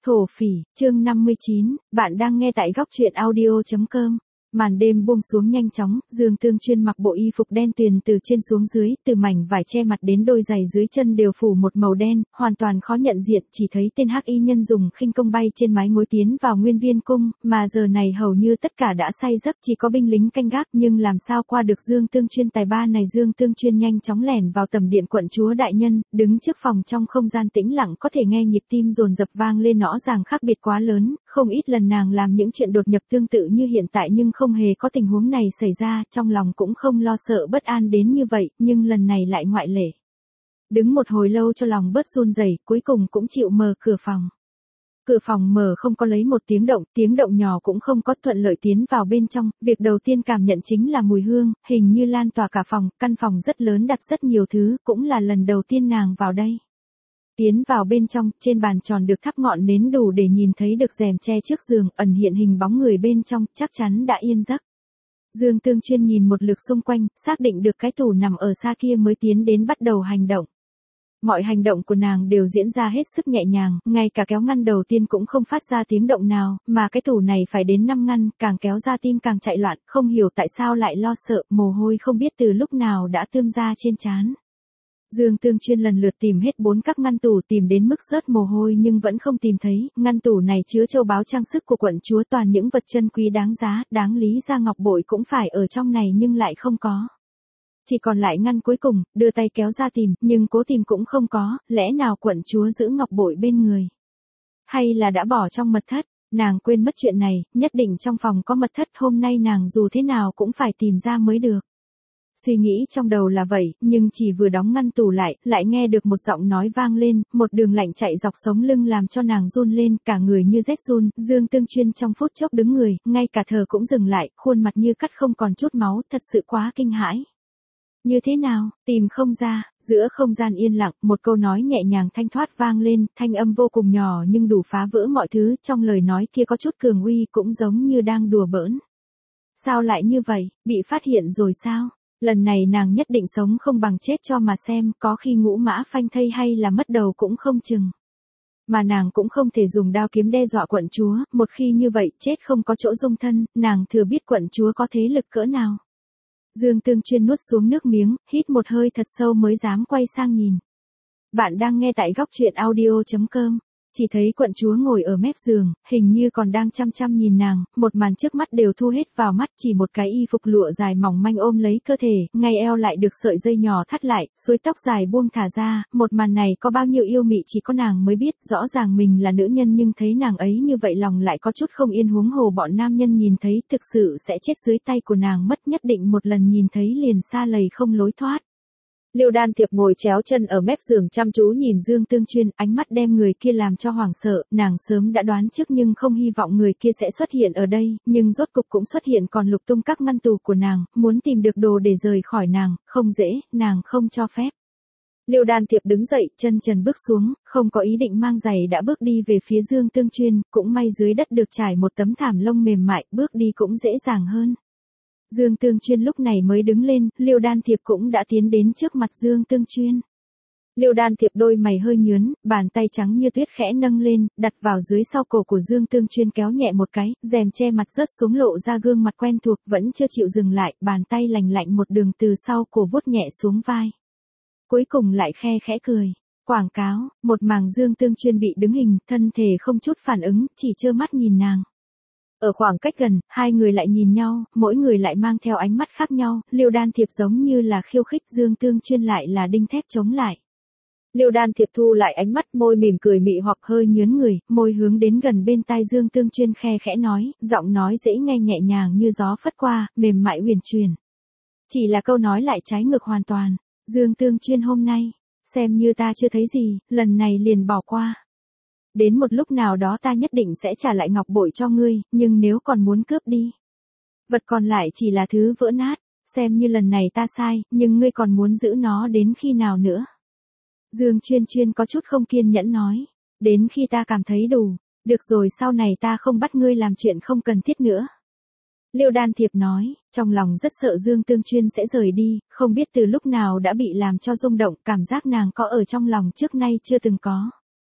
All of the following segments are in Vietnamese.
Thổ phỉ, chương 59, bạn đang nghe tại góc truyện audio.com. Màn đêm buông xuống nhanh chóng, Dương Tương Chuyên mặc bộ y phục đen tuyền từ trên xuống dưới, từ mảnh vải che mặt đến đôi giày dưới chân đều phủ một màu đen, hoàn toàn khó nhận diện, chỉ thấy tên hắc y nhân dùng khinh công bay trên mái ngói tiến vào Nguyên Viên cung, mà giờ này hầu như tất cả đã say giấc, chỉ có binh lính canh gác, nhưng làm sao qua được Dương Tương Chuyên tài ba này. Dương Tương Chuyên nhanh chóng lẻn vào tầm điện quận chúa đại nhân, đứng trước phòng trong không gian tĩnh lặng có thể nghe nhịp tim dồn dập vang lên, rõ ràng khác biệt quá lớn, không ít lần nàng làm những chuyện đột nhập tương tự như hiện tại nhưng không hề có tình huống này xảy ra, trong lòng cũng không lo sợ bất an đến như vậy, nhưng lần này lại ngoại lệ. Đứng một hồi lâu cho lòng bớt run rẩy, cuối cùng cũng chịu mở cửa phòng. Cửa phòng mở không có lấy một tiếng động nhỏ cũng không có, thuận lợi tiến vào bên trong, việc đầu tiên cảm nhận chính là mùi hương, hình như lan tỏa cả phòng, căn phòng rất lớn đặt rất nhiều thứ, cũng là lần đầu tiên nàng vào đây. Tiến vào bên trong, trên bàn tròn được thắp ngọn nến đủ để nhìn thấy được rèm che trước giường, ẩn hiện hình bóng người bên trong, chắc chắn đã yên giấc. Dương Tương Chuyên nhìn một lượt xung quanh, xác định được cái tủ nằm ở xa kia mới tiến đến bắt đầu hành động. Mọi hành động của nàng đều diễn ra hết sức nhẹ nhàng, ngay cả kéo ngăn đầu tiên cũng không phát ra tiếng động nào, mà cái tủ này phải đến 5 ngăn, càng kéo ra tim càng chạy loạn, không hiểu tại sao lại lo sợ, mồ hôi không biết từ lúc nào đã tươm ra trên trán. Dương Tương Chuyên lần lượt tìm hết 4 các ngăn tủ, tìm đến mức rớt mồ hôi nhưng vẫn không tìm thấy, ngăn tủ này chứa châu báu trang sức của quận chúa, toàn những vật chân quý đáng giá, đáng lý ra ngọc bội cũng phải ở trong này nhưng lại không có. Chỉ còn lại ngăn cuối cùng, đưa tay kéo ra tìm, nhưng cố tìm cũng không có, lẽ nào quận chúa giữ ngọc bội bên người? Hay là đã bỏ trong mật thất? Nàng quên mất chuyện này, nhất định trong phòng có mật thất, hôm nay nàng dù thế nào cũng phải tìm ra mới được. Suy nghĩ trong đầu là vậy, nhưng chỉ vừa đóng ngăn tủ lại nghe được một giọng nói vang lên, một đường lạnh chạy dọc sống lưng làm cho nàng run lên, cả người như rét run. Dương Tương Chuyên trong phút chốc đứng người, ngay cả thở cũng dừng lại, khuôn mặt như cắt không còn chút máu, thật sự quá kinh hãi. Như thế nào, tìm không ra, giữa không gian yên lặng, một câu nói nhẹ nhàng thanh thoát vang lên, thanh âm vô cùng nhỏ nhưng đủ phá vỡ mọi thứ, trong lời nói kia có chút cường uy, cũng giống như đang đùa bỡn. Sao lại như vậy, bị phát hiện rồi sao? Lần này nàng nhất định sống không bằng chết cho mà xem, có khi ngũ mã phanh thây hay là mất đầu cũng không chừng. Mà nàng cũng không thể dùng đao kiếm đe dọa quận chúa, một khi như vậy, chết không có chỗ dung thân, nàng thừa biết quận chúa có thế lực cỡ nào. Dương Tương Chuyên nuốt xuống nước miếng, hít một hơi thật sâu mới dám quay sang nhìn. Bạn đang nghe tại góc truyện audio.com. Chỉ thấy quận chúa ngồi ở mép giường, hình như còn đang chăm chăm nhìn nàng, một màn trước mắt đều thu hết vào mắt, chỉ một cái y phục lụa dài mỏng manh ôm lấy cơ thể, ngay eo lại được sợi dây nhỏ thắt lại, xuôi tóc dài buông thả ra, một màn này có bao nhiêu yêu mị chỉ có nàng mới biết, rõ ràng mình là nữ nhân nhưng thấy nàng ấy như vậy lòng lại có chút không yên, huống hồ bọn nam nhân nhìn thấy thực sự sẽ chết dưới tay của nàng mất, nhất định một lần nhìn thấy liền xa lầy không lối thoát. Liêu Đan Thiệp ngồi chéo chân ở mép giường chăm chú nhìn Dương Tương Chuyên, ánh mắt đem người kia làm cho hoảng sợ, nàng sớm đã đoán trước nhưng không hy vọng người kia sẽ xuất hiện ở đây, nhưng rốt cục cũng xuất hiện, còn lục tung các ngăn tủ của nàng, muốn tìm được đồ để rời khỏi nàng, không dễ, nàng không cho phép. Liêu Đan Thiệp đứng dậy, chân trần bước xuống, không có ý định mang giày đã bước đi về phía Dương Tương Chuyên, cũng may dưới đất được trải một tấm thảm lông mềm mại, bước đi cũng dễ dàng hơn. Dương Tương Chuyên lúc này mới đứng lên, Liêu Đan Thiệp cũng đã tiến đến trước mặt Dương Tương Chuyên. Liêu Đan Thiệp đôi mày hơi nhướn, bàn tay trắng như tuyết khẽ nâng lên, đặt vào dưới sau cổ của Dương Tương Chuyên kéo nhẹ một cái, rèm che mặt rớt xuống lộ ra gương mặt quen thuộc, vẫn chưa chịu dừng lại, bàn tay lành lạnh một đường từ sau cổ vuốt nhẹ xuống vai. Cuối cùng lại khe khẽ cười. Quảng cáo, một màng Dương Tương Chuyên bị đứng hình, thân thể không chút phản ứng, chỉ trơ mắt nhìn nàng. Ở khoảng cách gần, hai người lại nhìn nhau, mỗi người lại mang theo ánh mắt khác nhau, Liêu Đan Thiệp giống như là khiêu khích, Dương Tương Chuyên lại là đinh thép chống lại. Liêu Đan Thiệp thu lại ánh mắt, môi mỉm cười mị hoặc hơi nhướn người, môi hướng đến gần bên tai Dương Tương Chuyên khe khẽ nói, giọng nói dễ nghe nhẹ nhàng như gió phất qua, mềm mại uyển chuyển. Chỉ là câu nói lại trái ngược hoàn toàn, Dương Tương Chuyên hôm nay, xem như ta chưa thấy gì, lần này liền bỏ qua. Đến một lúc nào đó ta nhất định sẽ trả lại ngọc bội cho ngươi, nhưng nếu còn muốn cướp đi, vật còn lại chỉ là thứ vỡ nát, xem như lần này ta sai, nhưng ngươi còn muốn giữ nó đến khi nào nữa? Dương Chuyên có chút không kiên nhẫn nói, đến khi ta cảm thấy đủ, được rồi sau này ta không bắt ngươi làm chuyện không cần thiết nữa. Liêu Đan Thiệp nói, trong lòng rất sợ Dương Tương Chuyên sẽ rời đi, không biết từ lúc nào đã bị làm cho rung động, cảm giác nàng có ở trong lòng trước nay chưa từng có.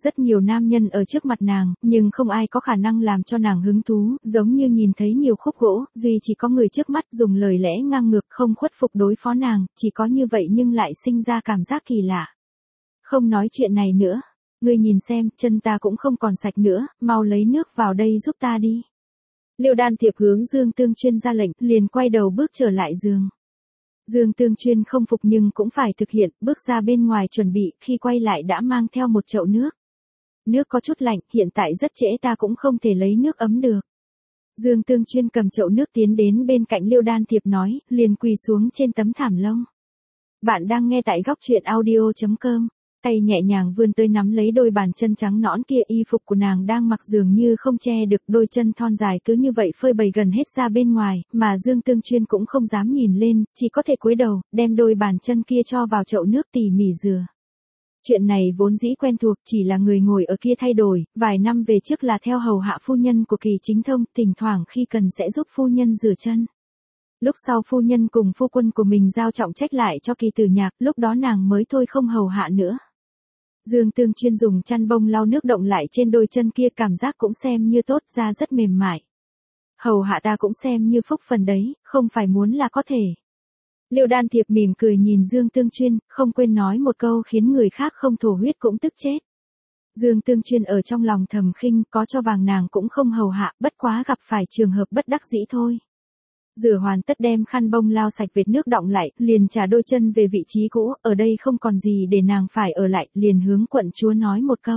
Rất nhiều nam nhân ở trước mặt nàng, nhưng không ai có khả năng làm cho nàng hứng thú, giống như nhìn thấy nhiều khúc gỗ, duy chỉ có người trước mắt dùng lời lẽ ngang ngược không khuất phục đối phó nàng, chỉ có như vậy nhưng lại sinh ra cảm giác kỳ lạ. Không nói chuyện này nữa. Ngươi nhìn xem, chân ta cũng không còn sạch nữa, mau lấy nước vào đây giúp ta đi. Liêu Đan Thiệp hướng Dương Tương Chuyên ra lệnh, liền quay đầu bước trở lại giường. Dương Tương Chuyên không phục nhưng cũng phải thực hiện, bước ra bên ngoài chuẩn bị, khi quay lại đã mang theo một chậu nước. Nước có chút lạnh, hiện tại rất trễ ta cũng không thể lấy nước ấm được. Dương Tương Chuyên cầm chậu nước tiến đến bên cạnh Liêu Đan Thiệp nói, liền quỳ xuống trên tấm thảm lông. Bạn đang nghe tại góc truyện audio.com. Tay nhẹ nhàng vươn tới nắm lấy đôi bàn chân trắng nõn kia, y phục của nàng đang mặc dường như không che được đôi chân thon dài cứ như vậy phơi bày gần hết ra bên ngoài, mà Dương Tương Chuyên cũng không dám nhìn lên, chỉ có thể cúi đầu, đem đôi bàn chân kia cho vào chậu nước tỉ mỉ rửa. Chuyện này vốn dĩ quen thuộc, chỉ là người ngồi ở kia thay đổi, vài năm về trước là theo hầu hạ phu nhân của Kỳ Chính Thông, thỉnh thoảng khi cần sẽ giúp phu nhân rửa chân. Lúc sau phu nhân cùng phu quân của mình giao trọng trách lại cho Kỳ Tử Nhạc, lúc đó nàng mới thôi không hầu hạ nữa. Dương Tương Chuyên dùng chăn bông lau nước động lại trên đôi chân kia, cảm giác cũng xem như tốt, da rất mềm mại. Hầu hạ ta cũng xem như phúc phần đấy, không phải muốn là có thể. Liêu Đan Thiệp mỉm cười nhìn Dương Tương Chuyên, không quên nói một câu khiến người khác không thổ huyết cũng tức chết. Dương Tương Chuyên ở trong lòng thầm khinh, có cho vàng nàng cũng không hầu hạ, bất quá gặp phải trường hợp bất đắc dĩ thôi. Rửa hoàn tất đem khăn bông lau sạch vệt nước đọng lại, liền trả đôi chân về vị trí cũ, ở đây không còn gì để nàng phải ở lại, liền hướng quận chúa nói một câu.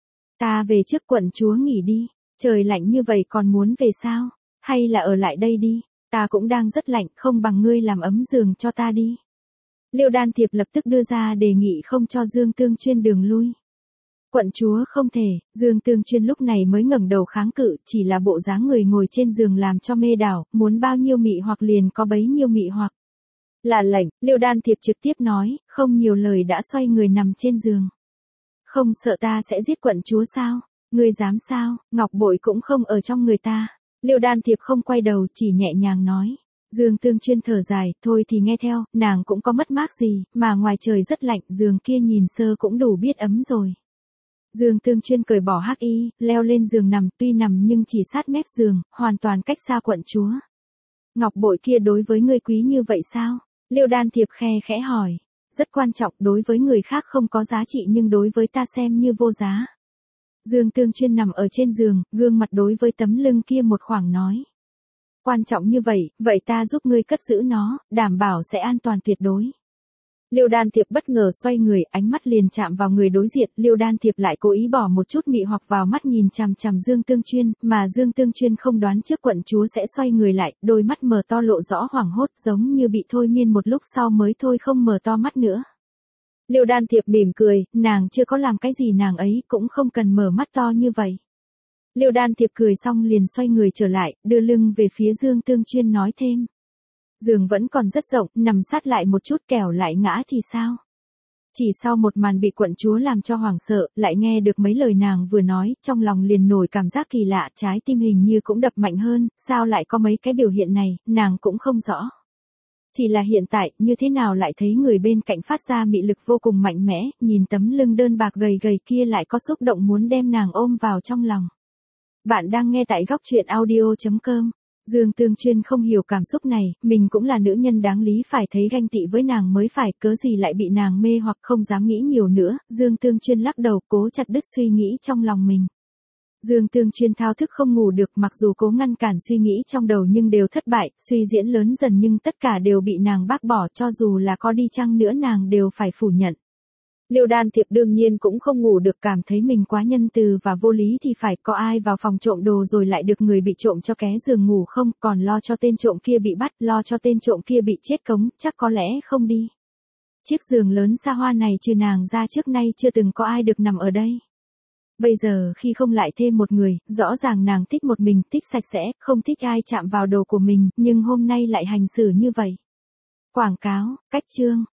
Ta về trước, quận chúa nghỉ đi, trời lạnh như vậy còn muốn về sao, hay là ở lại đây đi, ta cũng đang rất lạnh, không bằng ngươi làm ấm giường cho ta đi. Liêu Đan Thiệp lập tức đưa ra đề nghị không cho Dương Tương Chuyên đường lui. Quận chúa không thể, Dương Tương Chuyên lúc này mới ngẩng đầu kháng cự, chỉ là bộ dáng người ngồi trên giường làm cho mê đảo, muốn bao nhiêu mị hoặc liền có bấy nhiêu mị hoặc. Là lệnh, Liêu Đan Thiệp trực tiếp nói, không nhiều lời đã xoay người nằm trên giường. Không sợ ta sẽ giết quận chúa sao? Ngươi dám sao? Ngọc bội cũng không ở trong người ta. Liêu Đan Thiệp không quay đầu, chỉ nhẹ nhàng nói. Dương Tương Chuyên thở dài, thôi thì nghe theo, nàng cũng có mất mát gì, mà ngoài trời rất lạnh, giường kia nhìn sơ cũng đủ biết ấm rồi. Dương Tương Chuyên cởi bỏ hắc y, leo lên giường nằm, tuy nằm nhưng chỉ sát mép giường, hoàn toàn cách xa quận chúa. Ngọc bội kia đối với ngươi quý như vậy sao? Liêu Đan Thiệp khe khẽ hỏi. Rất quan trọng, đối với người khác không có giá trị nhưng đối với ta xem như vô giá. Dương Tương Chuyên nằm ở trên giường, gương mặt đối với tấm lưng kia một khoảng nói. Quan trọng như vậy, vậy ta giúp ngươi cất giữ nó, đảm bảo sẽ an toàn tuyệt đối. Liêu Đan Thiệp bất ngờ xoay người, ánh mắt liền chạm vào người đối diện, Liêu Đan Thiệp lại cố ý bỏ một chút mị hoặc vào mắt nhìn chằm chằm Dương Tương Chuyên, mà Dương Tương Chuyên không đoán trước quận chúa sẽ xoay người lại, đôi mắt mở to lộ rõ hoảng hốt, giống như bị thôi miên một lúc sau mới thôi không mở to mắt nữa. Liêu Đan Thiệp mỉm cười, nàng chưa có làm cái gì nàng ấy cũng không cần mở mắt to như vậy. Liêu Đan Thiệp cười xong liền xoay người trở lại, đưa lưng về phía Dương Tương Chuyên nói thêm. Giường vẫn còn rất rộng, nằm sát lại một chút kẻo lại ngã thì sao? Chỉ sau một màn bị quận chúa làm cho hoảng sợ, lại nghe được mấy lời nàng vừa nói, trong lòng liền nổi cảm giác kỳ lạ, trái tim hình như cũng đập mạnh hơn, sao lại có mấy cái biểu hiện này, nàng cũng không rõ. Chỉ là hiện tại, như thế nào lại thấy người bên cạnh phát ra mị lực vô cùng mạnh mẽ, nhìn tấm lưng đơn bạc gầy gầy kia lại có xúc động muốn đem nàng ôm vào trong lòng. Bạn đang nghe tại góc truyện audio.com. Dương Tương Chuyên không hiểu cảm xúc này, mình cũng là nữ nhân đáng lý phải thấy ganh tị với nàng mới phải, cớ gì lại bị nàng mê hoặc không dám nghĩ nhiều nữa, Dương Tương Chuyên lắc đầu cố chặt đứt suy nghĩ trong lòng mình. Dương Tương Chuyên thao thức không ngủ được, mặc dù cố ngăn cản suy nghĩ trong đầu nhưng đều thất bại, suy diễn lớn dần nhưng tất cả đều bị nàng bác bỏ, cho dù là có đi chăng nữa nàng đều phải phủ nhận. Liêu Đan Thiệp đương nhiên cũng không ngủ được, cảm thấy mình quá nhân từ và vô lý thì phải, có ai vào phòng trộm đồ rồi lại được người bị trộm cho ké giường ngủ không, còn lo cho tên trộm kia bị bắt, lo cho tên trộm kia bị chết cống, chắc có lẽ không đi. Chiếc giường lớn xa hoa này trừ nàng ra trước nay chưa từng có ai được nằm ở đây. Bây giờ khi không lại thêm một người, rõ ràng nàng thích một mình, thích sạch sẽ, không thích ai chạm vào đồ của mình, nhưng hôm nay lại hành xử như vậy. Quảng cáo, cách chương.